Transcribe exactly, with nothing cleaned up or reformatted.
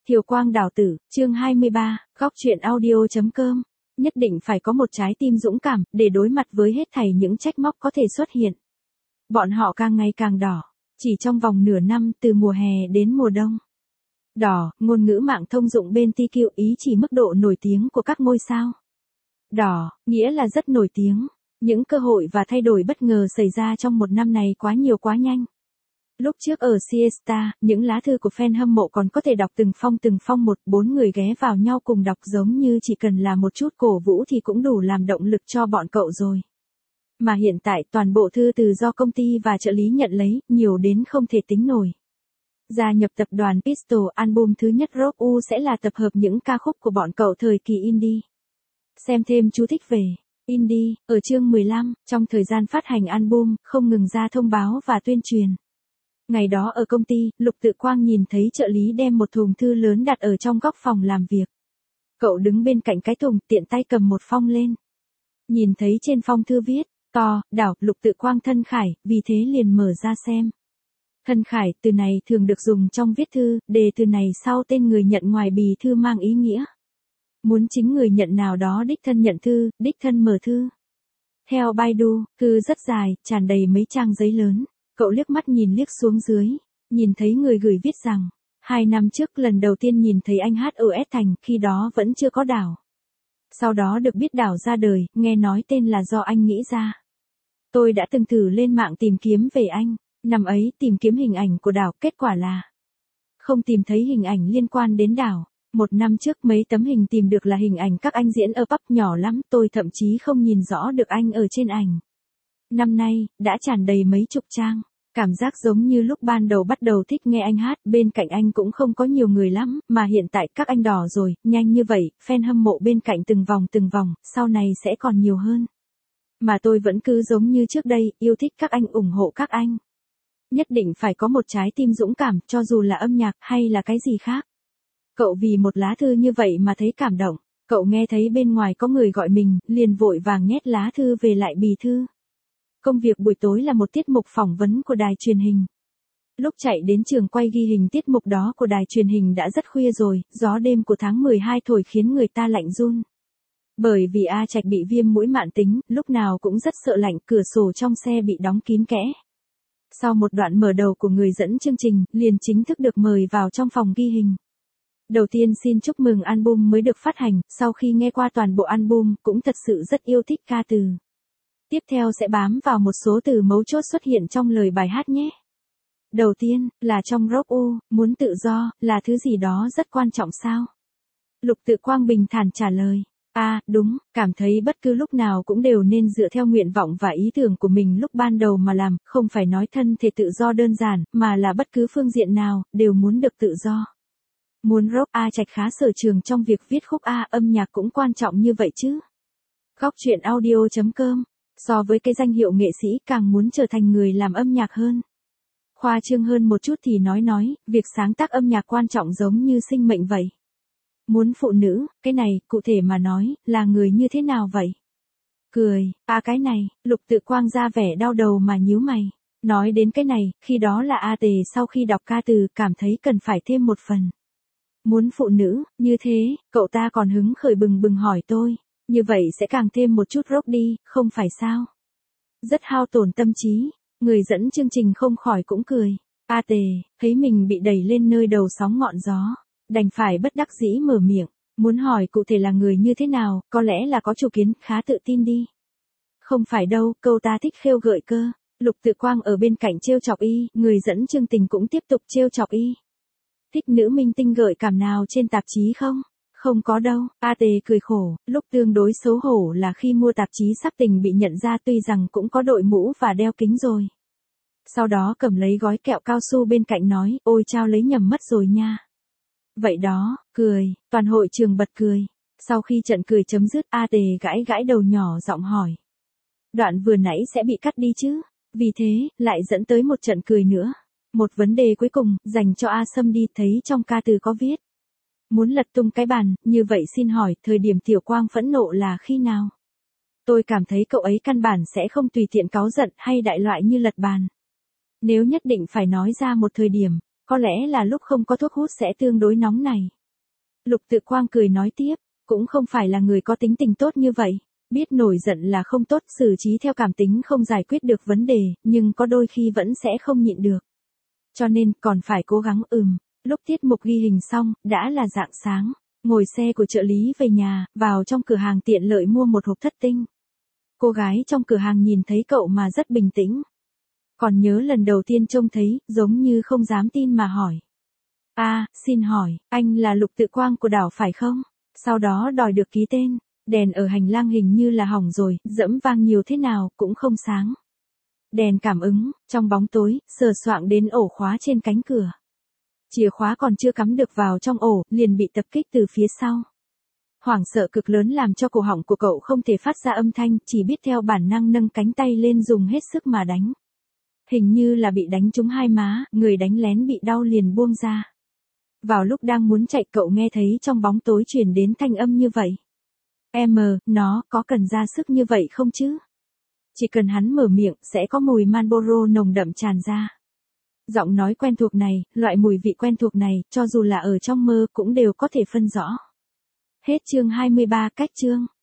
Thiều Quang Đào Tử, chương hai mươi ba, góc truyện audio.com. Nhất định phải có một trái tim dũng cảm, để đối mặt với hết thảy những trách móc có thể xuất hiện. Bọn họ càng ngày càng đỏ, chỉ trong vòng nửa năm từ mùa hè đến mùa đông. Đỏ, ngôn ngữ mạng thông dụng bên tê quy ý chỉ mức độ nổi tiếng của các ngôi sao. Đỏ, nghĩa là rất nổi tiếng. Những cơ hội và thay đổi bất ngờ xảy ra trong một năm này quá nhiều quá nhanh. Lúc trước ở Siesta, những lá thư của fan hâm mộ còn có thể đọc từng phong từng phong một, bốn người ghé vào nhau cùng đọc giống như chỉ cần là một chút cổ vũ thì cũng đủ làm động lực cho bọn cậu rồi. Mà hiện tại toàn bộ thư từ do công ty và trợ lý nhận lấy, nhiều đến không thể tính nổi. Gia nhập tập đoàn Pistol, album thứ nhất Rock U sẽ là tập hợp những ca khúc của bọn cậu thời kỳ indie. Xem thêm chú thích về indie, ở chương mười lăm, trong thời gian phát hành album, không ngừng ra thông báo và tuyên truyền. Ngày đó ở công ty, Lục Tự Quang nhìn thấy trợ lý đem một thùng thư lớn đặt ở trong góc phòng làm việc. Cậu đứng bên cạnh cái thùng, tiện tay cầm một phong lên. Nhìn thấy trên phong thư viết, to, đảo, Lục Tự Quang thân khải, vì thế liền mở ra xem. Thân khải, từ này thường được dùng trong viết thư, đề từ này sau tên người nhận ngoài bì thư mang ý nghĩa. Muốn chính người nhận nào đó đích thân nhận thư, đích thân mở thư. Theo Baidu, thư rất dài, tràn đầy mấy trang giấy lớn. Cậu liếc mắt nhìn liếc xuống dưới, nhìn thấy người gửi viết rằng, hai năm trước lần đầu tiên nhìn thấy anh hát ở S Thành, khi đó vẫn chưa có đảo. Sau đó được biết đảo ra đời, nghe nói tên là do anh nghĩ ra. Tôi đã từng thử lên mạng tìm kiếm về anh, năm ấy tìm kiếm hình ảnh của đảo, kết quả là không tìm thấy hình ảnh liên quan đến đảo. Một năm trước mấy tấm hình tìm được là hình ảnh các anh diễn ở pub nhỏ lắm, tôi thậm chí không nhìn rõ được anh ở trên ảnh. Năm nay, đã tràn đầy mấy chục trang, cảm giác giống như lúc ban đầu bắt đầu thích nghe anh hát, bên cạnh anh cũng không có nhiều người lắm, mà hiện tại các anh đỏ rồi, nhanh như vậy, fan hâm mộ bên cạnh từng vòng từng vòng, sau này sẽ còn nhiều hơn. Mà tôi vẫn cứ giống như trước đây, yêu thích các anh, ủng hộ các anh. Nhất định phải có một trái tim dũng cảm, cho dù là âm nhạc hay là cái gì khác. Cậu vì một lá thư như vậy mà thấy cảm động, cậu nghe thấy bên ngoài có người gọi mình, liền vội vàng nhét lá thư về lại bì thư. Công việc buổi tối là một tiết mục phỏng vấn của đài truyền hình. Lúc chạy đến trường quay ghi hình tiết mục đó của đài truyền hình đã rất khuya rồi, gió đêm của tháng mười hai thổi khiến người ta lạnh run. Bởi vì A Trạch bị viêm mũi mạn tính, lúc nào cũng rất sợ lạnh, cửa sổ trong xe bị đóng kín kẽ. Sau một đoạn mở đầu của người dẫn chương trình, liền chính thức được mời vào trong phòng ghi hình. Đầu tiên xin chúc mừng album mới được phát hành, sau khi nghe qua toàn bộ album, cũng thật sự rất yêu thích ca từ. Tiếp theo sẽ bám vào một số từ mấu chốt xuất hiện trong lời bài hát nhé. Đầu tiên, là trong Rock U, muốn tự do, là thứ gì đó rất quan trọng sao? Lục Tự Quang bình thản trả lời. À, đúng, cảm thấy bất cứ lúc nào cũng đều nên dựa theo nguyện vọng và ý tưởng của mình lúc ban đầu mà làm, không phải nói thân thể tự do đơn giản, mà là bất cứ phương diện nào, đều muốn được tự do. Muốn rock A Trạch khá sở trường trong việc viết khúc A, âm nhạc cũng quan trọng như vậy chứ. Góc truyện audio.com. So với cái danh hiệu nghệ sĩ càng muốn trở thành người làm âm nhạc hơn. Khoa trương hơn một chút thì nói nói, việc sáng tác âm nhạc quan trọng giống như sinh mệnh vậy. Muốn phụ nữ, cái này, cụ thể mà nói, là người như thế nào vậy? Cười, à cái này, Lục Tự Quang ra vẻ đau đầu mà nhíu mày. Nói đến cái này, khi đó là A Tề sau khi đọc ca từ, cảm thấy cần phải thêm một phần. Muốn phụ nữ, như thế, cậu ta còn hứng khởi bừng bừng hỏi tôi. Như vậy sẽ càng thêm một chút rock đi, không phải sao? Rất hao tổn tâm trí, người dẫn chương trình không khỏi cũng cười. A Tề, thấy mình bị đẩy lên nơi đầu sóng ngọn gió, đành phải bất đắc dĩ mở miệng, muốn hỏi cụ thể là người như thế nào, có lẽ là có chủ kiến, khá tự tin đi. Không phải đâu, câu ta thích khêu gợi cơ. Lục Tự Quang ở bên cạnh trêu chọc y, người dẫn chương trình cũng tiếp tục trêu chọc y. Thích nữ minh tinh gợi cảm nào trên tạp chí không? Không có đâu, A Tề cười khổ, lúc tương đối xấu hổ là khi mua tạp chí Sắc Tình bị nhận ra, tuy rằng cũng có đội mũ và đeo kính rồi. Sau đó cầm lấy gói kẹo cao su bên cạnh nói, ôi chao lấy nhầm mất rồi nha. Vậy đó, cười, toàn hội trường bật cười. Sau khi trận cười chấm dứt, A Tề gãi gãi đầu nhỏ giọng hỏi. Đoạn vừa nãy sẽ bị cắt đi chứ, vì thế, lại dẫn tới một trận cười nữa. Một vấn đề cuối cùng, dành cho A Sâm đi, thấy trong ca từ có viết. Muốn lật tung cái bàn, như vậy xin hỏi, thời điểm Tiểu Quang phẫn nộ là khi nào? Tôi cảm thấy cậu ấy căn bản sẽ không tùy tiện cáu giận hay đại loại như lật bàn. Nếu nhất định phải nói ra một thời điểm, có lẽ là lúc không có thuốc hút sẽ tương đối nóng này. Lục Tự Quang cười nói tiếp, cũng không phải là người có tính tình tốt như vậy. Biết nổi giận là không tốt, xử trí theo cảm tính không giải quyết được vấn đề, nhưng có đôi khi vẫn sẽ không nhịn được. Cho nên, còn phải cố gắng ừm. Lúc tiết mục ghi hình xong, đã là rạng sáng. Ngồi xe của trợ lý về nhà, vào trong cửa hàng tiện lợi mua một hộp thất tinh. Cô gái trong cửa hàng nhìn thấy cậu mà rất bình tĩnh. Còn nhớ lần đầu tiên trông thấy, giống như không dám tin mà hỏi. À, xin hỏi, anh là Lục Tự Quang của đảo phải không? Sau đó đòi được ký tên. Đèn ở hành lang hình như là hỏng rồi, dẫm vang nhiều thế nào, cũng không sáng. Đèn cảm ứng, trong bóng tối, sờ soạng đến ổ khóa trên cánh cửa. Chìa khóa còn chưa cắm được vào trong ổ, liền bị tập kích từ phía sau. Hoảng sợ cực lớn làm cho cổ họng của cậu không thể phát ra âm thanh, chỉ biết theo bản năng nâng cánh tay lên dùng hết sức mà đánh. Hình như là bị đánh trúng hai má, người đánh lén bị đau liền buông ra. Vào lúc đang muốn chạy cậu nghe thấy trong bóng tối truyền đến thanh âm như vậy. Em, nó có cần ra sức như vậy không chứ? Chỉ cần hắn mở miệng sẽ có mùi Marlboro nồng đậm tràn ra. Giọng nói quen thuộc này, loại mùi vị quen thuộc này, cho dù là ở trong mơ cũng đều có thể phân rõ. Hết chương hai mươi ba cách chương.